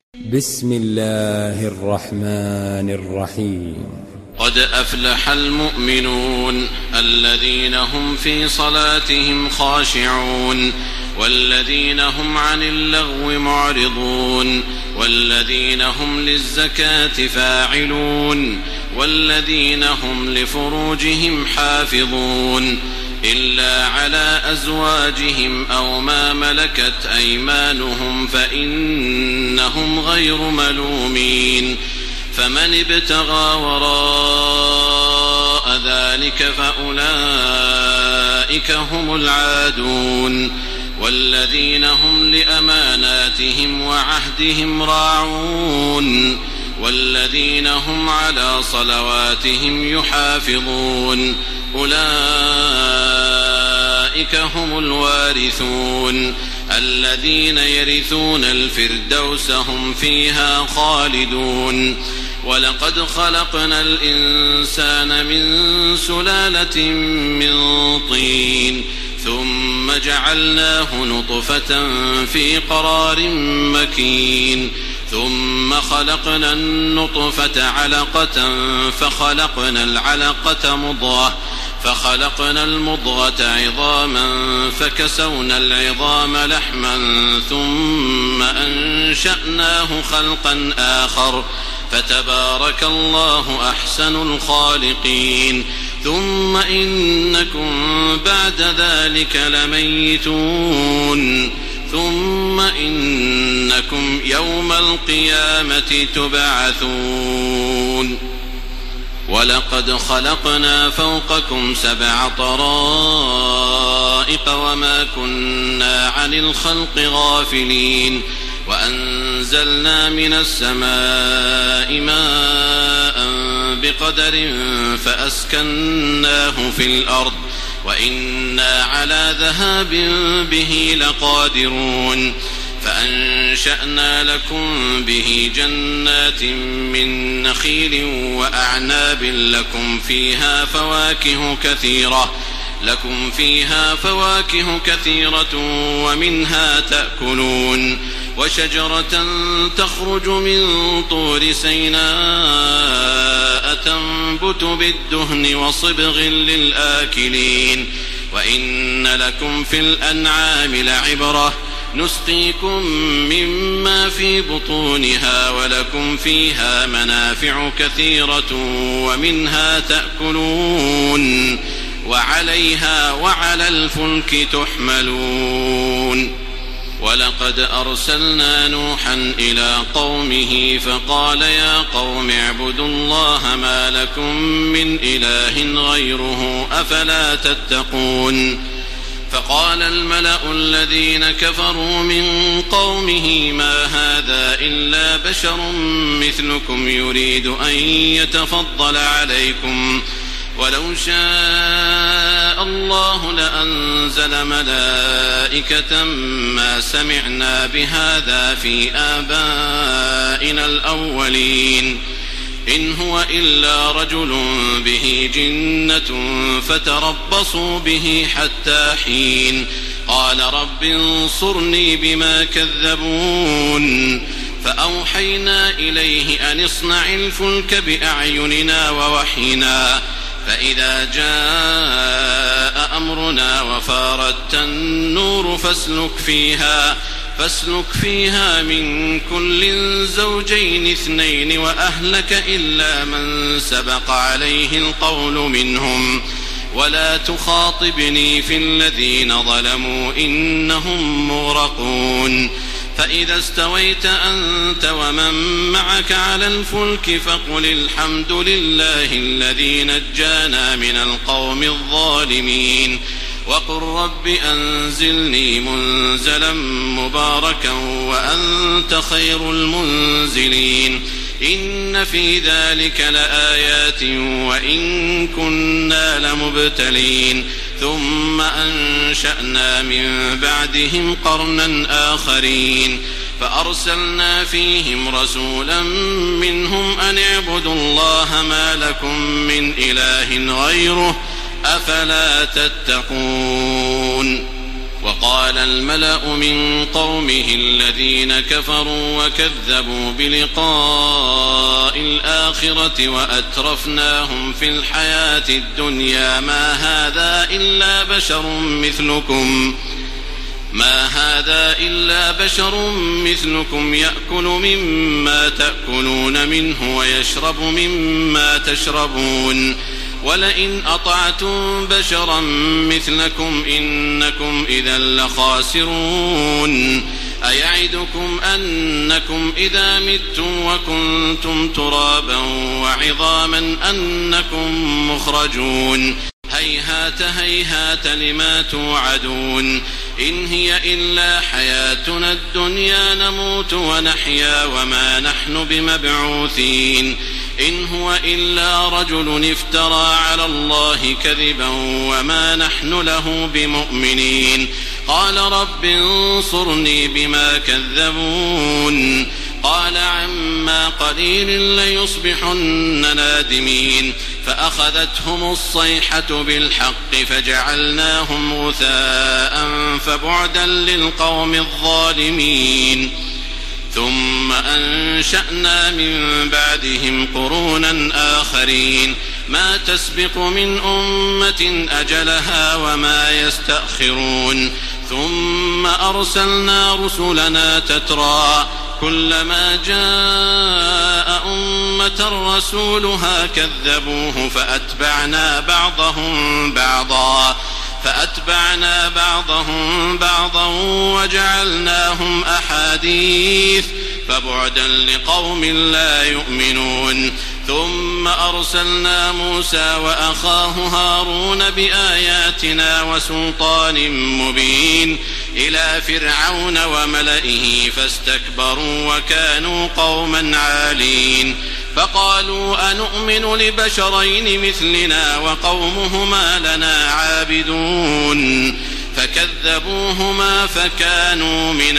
بسم الله الرحمن الرحيم. قد أفلح المؤمنون الذين هم في صلاتهم خاشعون والذين هم عن اللغو معرضون والذين هم للزكاة فاعلون والذين هم لفروجهم حافظون إلا على أزواجهم أو ما ملكت أيمانهم فإنهم غير ملومين. فمن ابتغى وراء ذلك فأولئك هم العادون. والذين هم لأماناتهم وعهدهم راعون والذين هم على صلواتهم يحافظون أولئك هم الوارثون الذين يرثون الفردوس هم فيها خالدون. ولقد خلقنا الإنسان من سلالة من طين ثم جعلناه نطفة في قرار مكين ثم خلقنا النطفة علقة فخلقنا العلقة مضغة فخلقنا المضغة عظاما فكسونا العظام لحما ثم أنشأناه خلقا آخر فتبارك الله أحسن الخالقين. ثم إنكم بعد ذلك لميتون ثم إنكم يوم القيامة تبعثون. ولقد خلقنا فوقكم 7 طرائق وما كنا عن الخلق غافلين وأنزلنا من السماء ماء بقدر فأسكناه في الأرض وإنا على ذهاب به لقادرون. فأنشأنا لكم به جنات من نخيل وأعناب لكم فيها فواكه كثيرة ومنها تأكلون. وشجرة تخرج من طور سيناء تنبت بالدهن وصبغ للآكلين. وإن لكم في الأنعام لعبرة نسقيكم مما في بطونها ولكم فيها منافع كثيرة ومنها تأكلون وعليها وعلى الفلك تحملون. ولقد أرسلنا نوحا إلى قومه فقال يا قوم اعبدوا الله ما لكم من إله غيره أفلا تتقون. فقال الملأ الذين كفروا من قومه ما هذا إلا بشر مثلكم يريد أن يتفضل عليكم ولو شاء الله لأنزل ملائكة ما سمعنا بهذا في آبائنا الأولين إن هو إلا رجل به جنة فتربصوا به حتى حين. قال رب انصرني بما كذبون. فأوحينا إليه أن اصنع الفلك بأعيننا ووحينا فإذا جاء أمرنا وفارت النور فاسلك فيها من كل زوجين 2 وأهلك إلا من سبق عليه القول منهم ولا تخاطبني في الذين ظلموا إنهم مغرقون. فإذا استويت أنت ومن معك على الفلك فقل الحمد لله الذي نجانا من القوم الظالمين وقل رب أنزلني منزلا مباركا وأنت خير المنزلين. إن في ذلك لآيات وإن كنا لمبتلين. ثم أنشأنا من بعدهم قرنا آخرين فأرسلنا فيهم رسولا منهم أن اعبدوا الله ما لكم من إله غيره أفلا تتقون. وقال الملأ من قومه الذين كفروا وكذبوا بلقاء الآخرة وأترفناهم في الحياة الدنيا ما هذا إلا بشر مثلكم يأكل مما تأكلون منه ويشرب مما تشربون ولئن أطعتم بشرا مثلكم إنكم إذا لخاسرون أيعدكم أنكم إذا متم وكنتم ترابا وعظاما أنكم مخرجون هيهات هيهات لما توعدون إن هي إلا حياتنا الدنيا نموت ونحيا وما نحن بمبعوثين إن هو إلا رجل افترى على الله كذبا وما نحن له بمؤمنين قال رب انصرني بما كذبون قال عما قليل ليصبحن نادمين فأخذتهم الصيحة بالحق فجعلناهم غثاء فبعدا للقوم الظالمين ثم أنشأنا من بعدهم قرونا آخرين ما تسبق من أمة أجلها وما يستأخرون ثم أرسلنا رسلنا تترى كلما جاء أمة رسولها كذبوه فأتبعنا بعضهم بعضا وجعلناهم أحاديث فبعدا لقوم لا يؤمنون ثم أرسلنا موسى وأخاه هارون بآياتنا وسلطان مبين إلى فرعون وملئه فاستكبروا وكانوا قوما عالين فقالوا أنؤمن لبشرين مثلنا وقومهما لنا عابدون فكذبوهما فكانوا من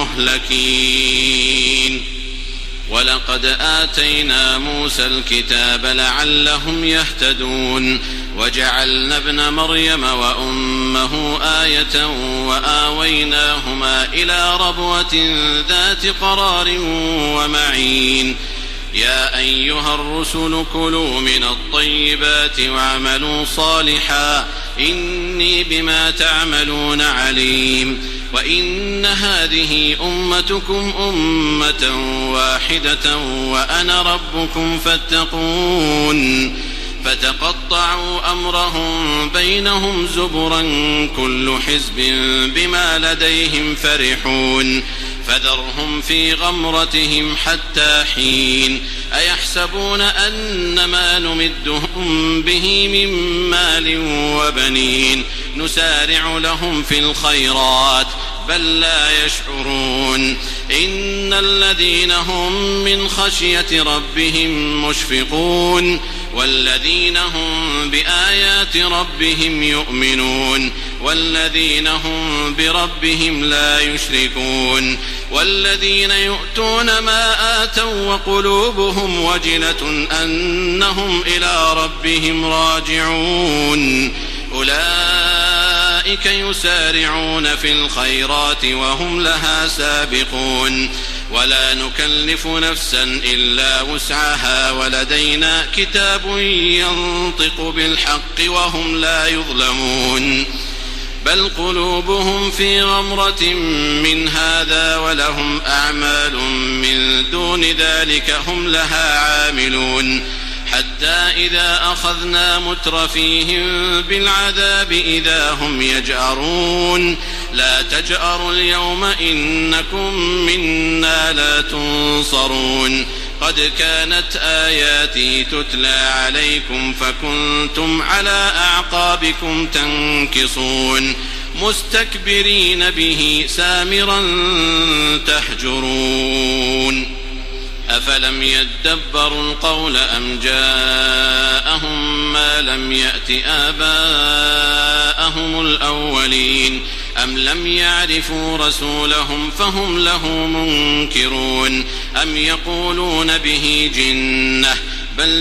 المهلكين ولقد آتينا موسى الكتاب لعلهم يهتدون وجعلنا ابن مريم وأمه آية وآويناهما إلى ربوة ذات قرار ومعين يا أيها الرسل كلوا من الطيبات واعملوا صالحا إني بما تعملون عليم وإن هذه أمتكم أمة واحدة وأنا ربكم فاتقون فتقطعوا أمرهم بينهم زبرا كل حزب بما لديهم فرحون فذرهم في غمرتهم حتى حين أيحسبون أن ما نمدهم به من مال وبنين نسارع لهم في الخيرات بل لا يشعرون إن الذين هم من خشية ربهم مشفقون والذين هم بآيات ربهم يؤمنون والذين هم بربهم لا يشركون والذين يؤتون ما آتوا وقلوبهم وجلة أنهم إلى ربهم راجعون أولئك يسارعون في الخيرات وهم لها سابقون ولا نكلف نفسا إلا وسعها ولدينا كتاب ينطق بالحق وهم لا يظلمون بل قلوبهم في غمرة من هذا ولهم أعمال من دون ذلك هم لها عاملون حتى إذا أخذنا مترفيهم بالعذاب إذا هم يجأرون لا تجأروا اليوم إنكم منا لا تنصرون قد كانت آياتي تتلى عليكم فكنتم على أعقابكم تنكصون مستكبرين به سامرا تهجرون أفلم يدبروا القول أم جاءهم ما لم يأت آباءهم الأولين أم لم يعرفوا رسولهم فهم له منكرون أم يقولون به جنة بل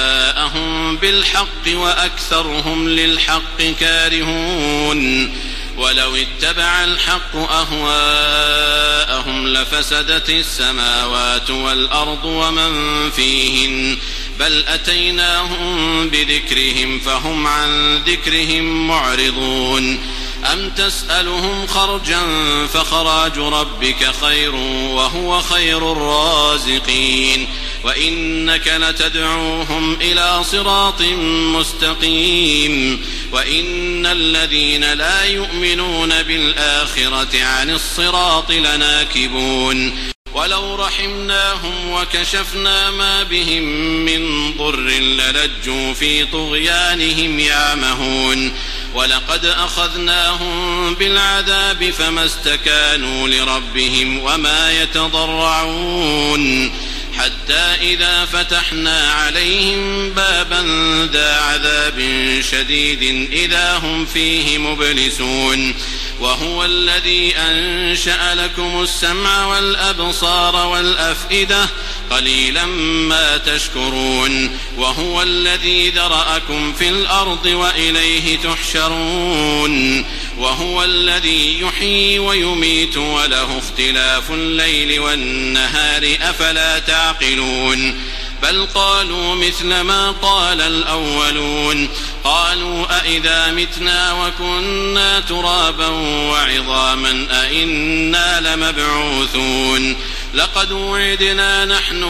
جاءهم بالحق وأكثرهم للحق كارهون ولو اتبع الحق أهواءهم لفسدت السماوات والأرض ومن فيهن بل أتيناهم بذكرهم فهم عن ذكرهم معرضون أم تسألهم خرجا فخراج ربك خير وهو خير الرازقين وإنك لتدعوهم إلى صراط مستقيم وإن الذين لا يؤمنون بالآخرة عن الصراط لناكبون ولو رحمناهم وكشفنا ما بهم من ضر للجوا في طغيانهم يعمهون ولقد أخذناهم بالعذاب فما استكانوا لربهم وما يتضرعون حتى إذا فتحنا عليهم بابا ذا عذاب شديد إذا هم فيه مبلسون وهو الذي أنشأ لكم السمع والأبصار والأفئدة قليلا ما تشكرون وهو الذي ذرأكم في الأرض وإليه تحشرون وهو الذي يحيي ويميت وله اختلاف الليل والنهار أفلا تعقلون بل قالوا مثل ما قال الأولون قالوا أئذا متنا وكنا ترابا وعظاما أئنا لمبعوثون لقد وعدنا نحن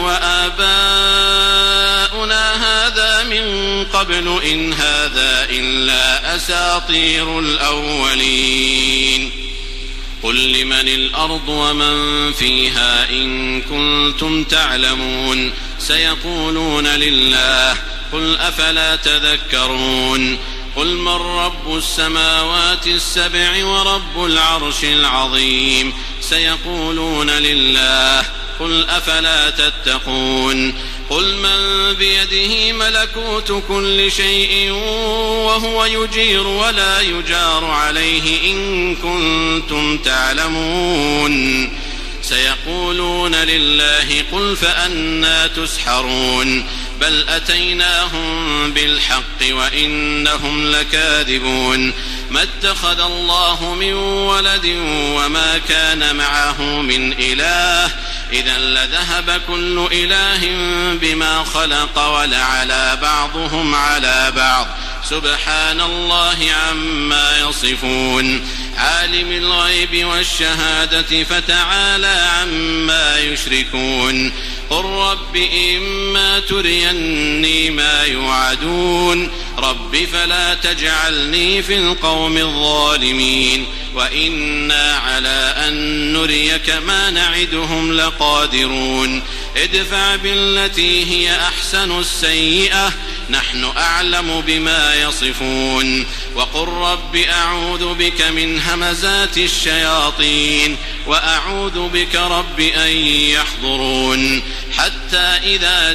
وآباؤنا هذا من قبل إن هذا إلا أساطير الأولين قل لمن الأرض ومن فيها إن كنتم تعلمون سيقولون لله قل أفلا تذكرون قل من رب السماوات السبع ورب العرش العظيم سيقولون لله قل أفلا تتقون قل من بيده ملكوت كل شيء وهو يجير ولا يجار عليه إن كنتم تعلمون سيقولون لله قل فأنى تسحرون بل أتيناهم بالحق وإنهم لكاذبون ما اتخذ الله من ولد وما كان معه من إله إذا لذهب كل إله بما خلق ولعلى بعضهم على بعض سبحان الله عما يصفون عالم الغيب والشهادة فتعالى عما يشركون قل رب إما تريني ما يوعدون رب فلا تجعلني في القوم الظالمين وإنا على أن نريك ما نعدهم لقادرون ادفع بالتي هي أحسن السيئة نحن أعلم بما يصفون وقل رب أعوذ بك من همزات الشياطين وأعوذ بك رب أن يحضرون حتى إذا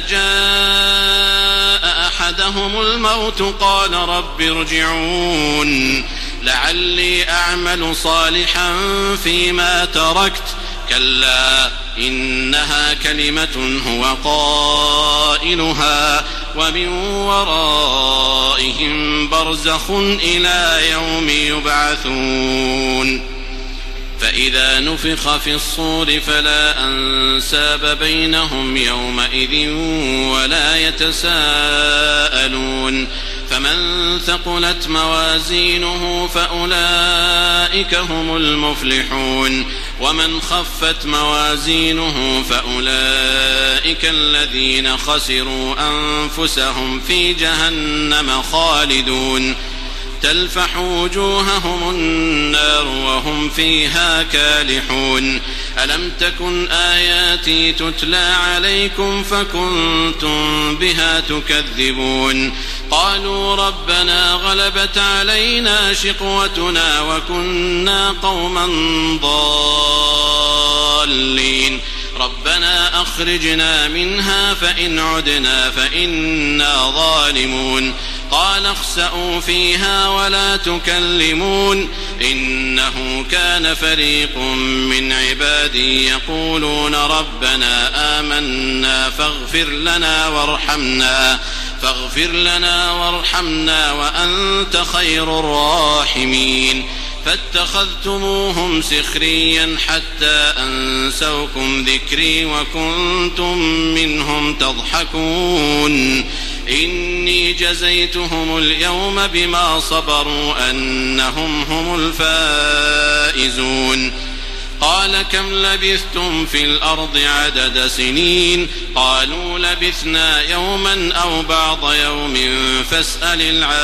جاء أحدهم الموت قال رب ارجعون لعلي أعمل صالحا فيما تركت كلا إنها كلمة هو قائلها ومن ورائهم برزخ إلى يوم يبعثون فإذا نفخ في الصور فلا أنساب بينهم يومئذ ولا يتساءلون فمن ثقلت موازينه فأولئك هم المفلحون ومن خفت موازينه فأولئك الذين خسروا أنفسهم في جهنم خالدون تلفح وجوههم النار وهم فيها كالحون ألم تكن آياتي تتلى عليكم فكنتم بها تكذبون قالوا ربنا غلبت علينا شقوتنا وكنا قوما ضالين ربنا أخرجنا منها فإن عدنا فإنا ظالمون قال اخسئوا فيها ولا تكلمون إنه كان فريق من عبادي يقولون ربنا آمنا فاغفر لنا وارحمنا وأنت خير الراحمين فاتخذتموهم سخريا حتى أنسوكم ذكري وكنتم منهم تضحكون إني جزيتهم اليوم بما صبروا أنهم هم الفائزون قال كم لبثتم في الأرض عدد سنين قالوا لبثنا يوما أو بعض يوم فاسأل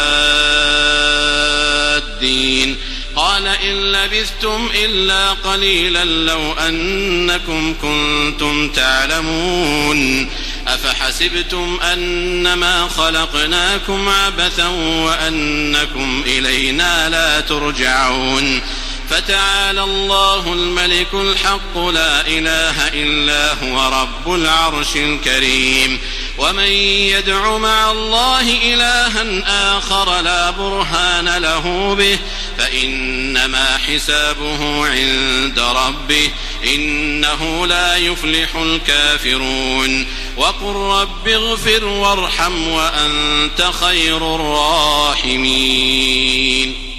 العادين قال إن لبثتم إلا قليلا لو أنكم كنتم تعلمون أفحسبتم أنما خلقناكم عبثا وأنكم إلينا لا ترجعون فتعالى الله الملك الحق لا إله إلا هو رب العرش الكريم ومن يدع مع الله إلها آخر لا برهان له به فإنما حسابه عند ربه إنه لا يفلح الكافرون وقل رب اغفر وارحم وأنت خير الراحمين